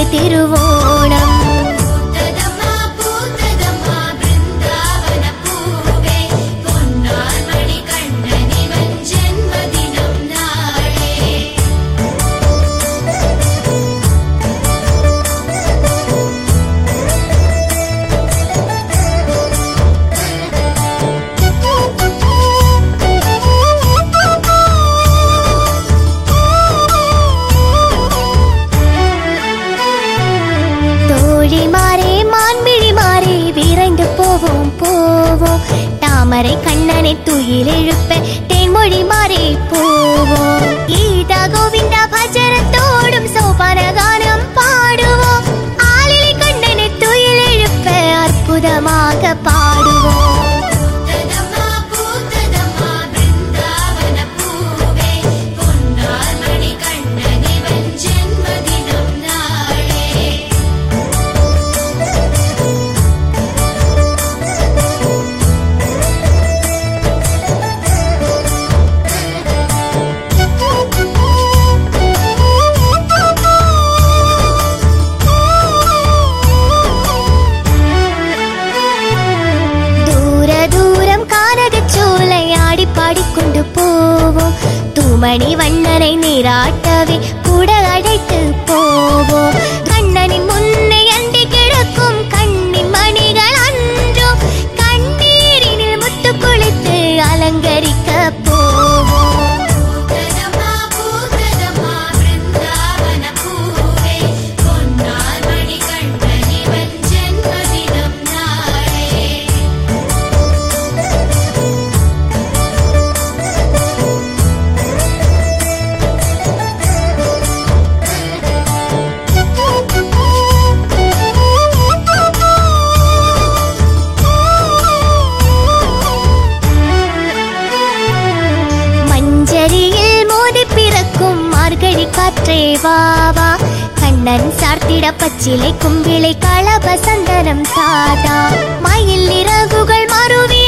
திருவோணம். தாமரை கண்ணனை துயில் எழுப்ப தேன்மொழி மாறி போவோம். கீதா கோவிந்தா பஜரத்தோடும் சோபான கானம் பாடுவோம். ஆலிலை கண்ணனை துயில் எழுப்ப அற்புதமாக பாடுவோம். பாடிக்கொண்டு போவோம். தூமணி வண்ணனை நீராட்டவே கூட அழைத்து போவோம். கண்ணனின் முன்னை அண்டி கிடக்கும் கண்ணின் மணிகள் அன்றோ கண்ணீரினில் முத்து குளித்து அலங்கரிக்க போவோம். காற்றே வாவா கண்ணன் சார்த்திட பச்சிலை கும்பிளை களப சந்தனம் தாதா மயில் இறகுகள் மருவி